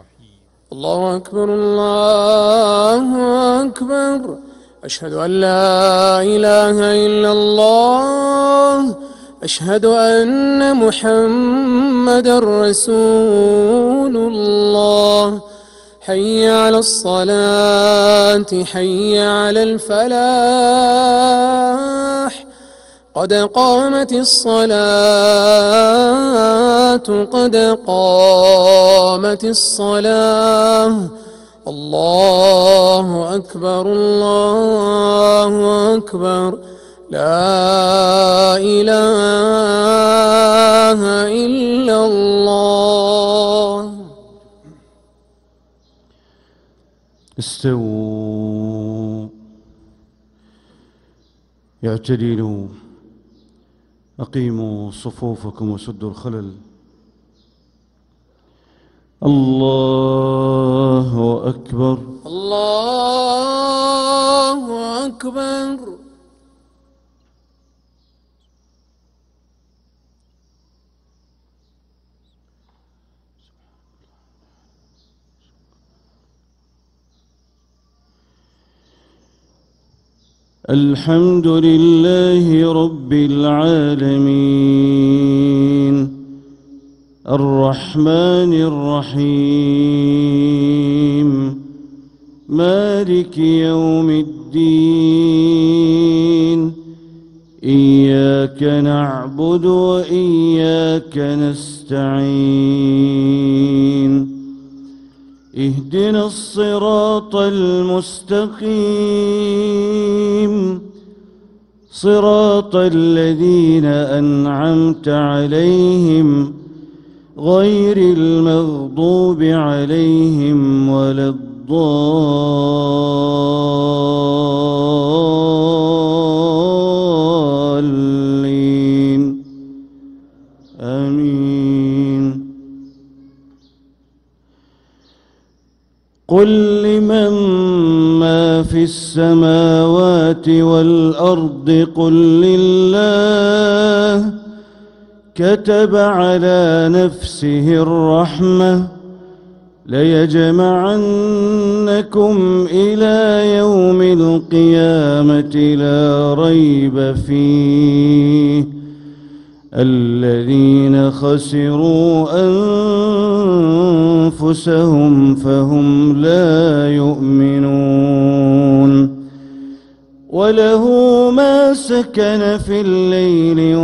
الله أكبر الله أكبر. أشهد أن لا إله إلا الله. أشهد أن محمدًا رسول الله. حي على الصلاة حي على الفلاح. قد قامت الصلاة قد قامت الصلاة. الله أكبر الله أكبر. لا إله إلا الله. استووا اعتدلوا أقيموا صفوفكم وسدوا الخلل. الله أكبر الله أكبر. الحمد لله رب العالمين الرحمن الرحيم مالك يوم الدين. إياك نعبد وإياك نستعين. اهدنا الصراط المستقيم صراط الذين أنعمت عليهم غير المغضوب عليهم ولا الضالين. آمين. قل لمن ما في السماوات والأرض قل لله كتب على نفسه الرحمة ليجمعنكم إلى يوم القيامة لا ريب فيه الذين خسروا أنفسهم فهم لا يؤمنون. وله ما سكن في الليل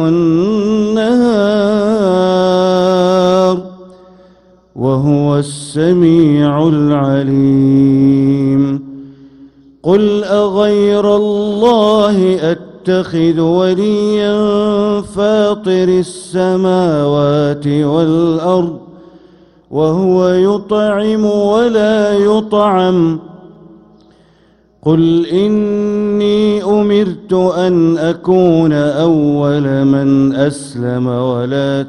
والنهار وهو السميع العليم. قل أغير الله أتخذ وليا فاطر السماوات والأرض وهو يطعم ولا يطعم. قل إني أمرت أن أكون أول من أسلم ولا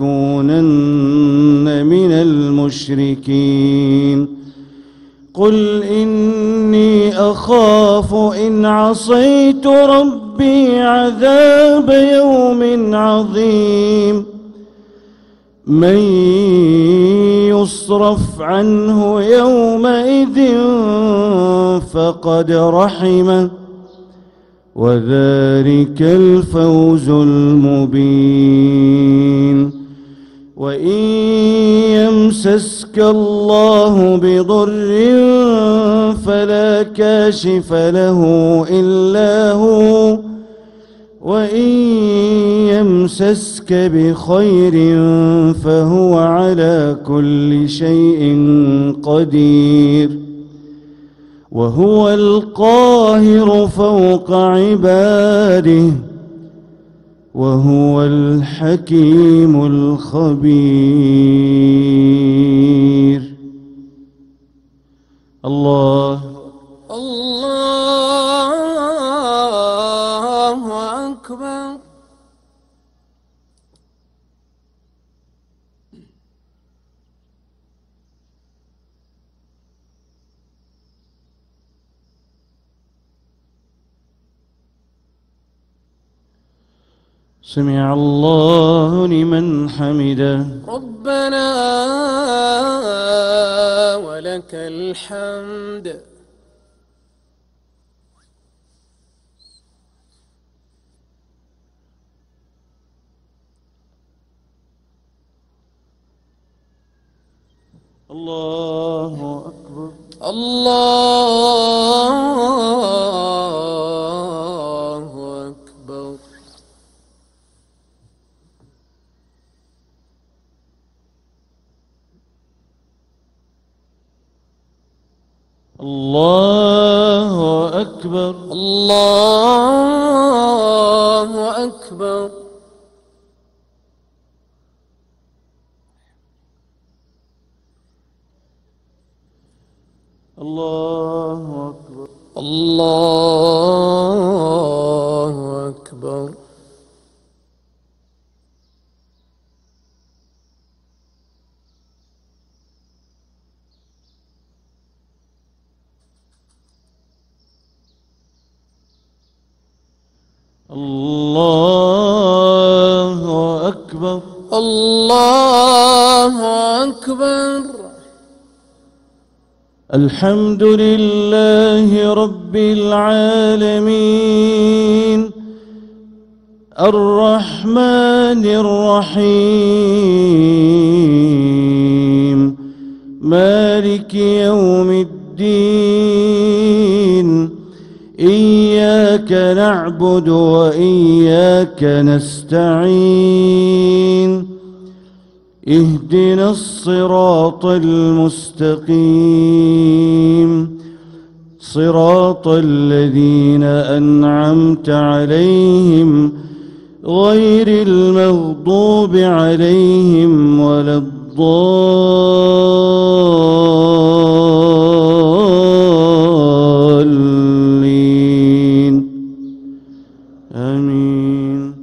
تكونن من المشركين. قل إني أخاف إن عصيت ربي عذاب يوم عظيم. من يصرف عنه يومئذ فقد رحمه وذلك الفوز المبين. وإن يمسسك الله بضر فلا كاشف له إلا هو وإن يمسسك بخير فهو على كل شيء قدير وهو القاهر فوق عباده وهو الحكيم الخبير. الله أكبر. سمع الله لمن حمده. ربنا ولك الحمد. الله أكبر. الله أكبر. الله أكبر. الله أكبر. الله أكبر. الله أكبر. الله أكبر. الله أكبر. الحمد لله رب العالمين الرحمن الرحيم مالك يوم الدين إياك نعبد وإياك نستعين اهدنا الصراط المستقيم صراط الذين أنعمت عليهم غير المغضوب عليهم ولا الضالين آمين.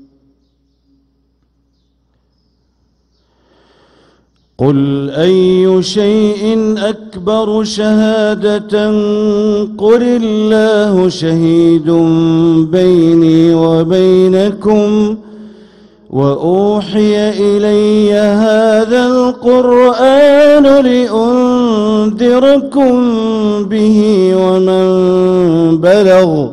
قل أي شيء أكبر شهادة قل الله شهيد بيني وبينكم وأوحي إلي هذا القرآن لأنذركم به ومن بلغ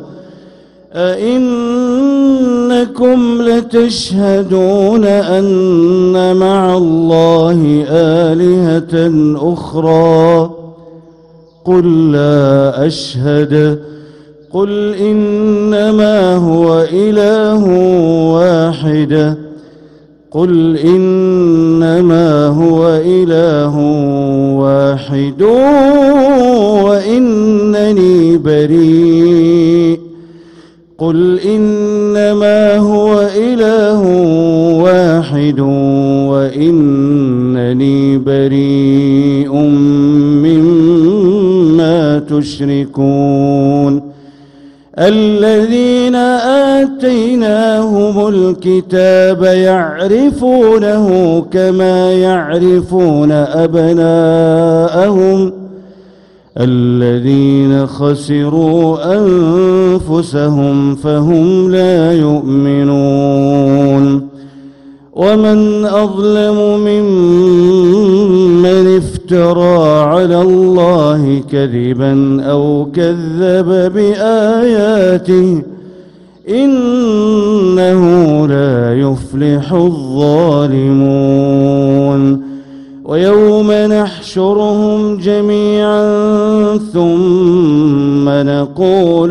أئنكم لتشهدون أن مع الله آلهة أخرى قل لا أشهد قل إنما هو إله واحد قل إنما هو إله واحد وإنني بريء قل إنما هو إله واحد وإنني بريء مما تشركون الذين آتيناهم الكتاب يعرفونه كما يعرفون أبناءهم الذين خسروا أنفسهم فهم لا يؤمنون ومن أظلم ممن افترى على الله كذبا أو كذب بآياته إنه لا يفلح الظالمون ويوم نحشرهم جميعا ثم نقول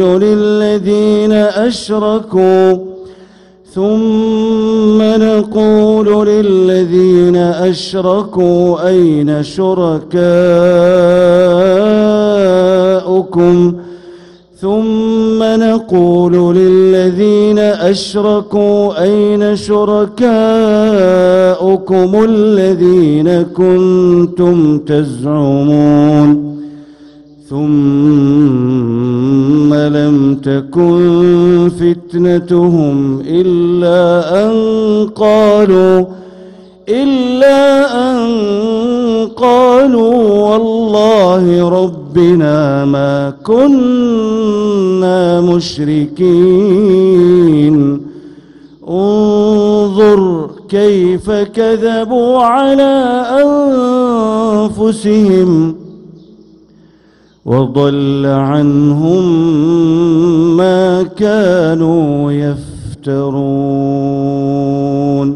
للذين أشركوا أين شركاؤكم ثم نقول للذين أشركوا أين شركاؤكم الذين كنتم تزعمون ثم لم تكن فتنتهم إلا أن قالوا والله ربنا ما كنا مشركين انظر كيف كذبوا على أنفسهم وضل عنهم ما كانوا يفترون.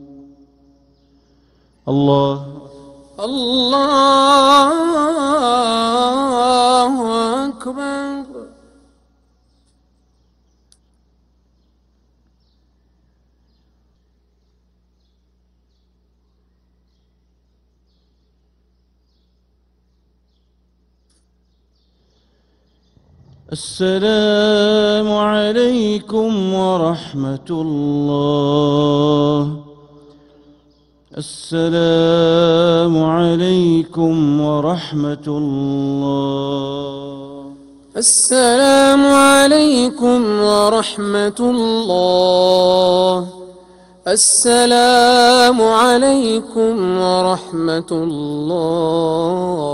الله أكبر. السلام عليكم ورحمة الله. السلام عليكم ورحمة الله. السلام عليكم ورحمة الله. السلام عليكم ورحمة الله.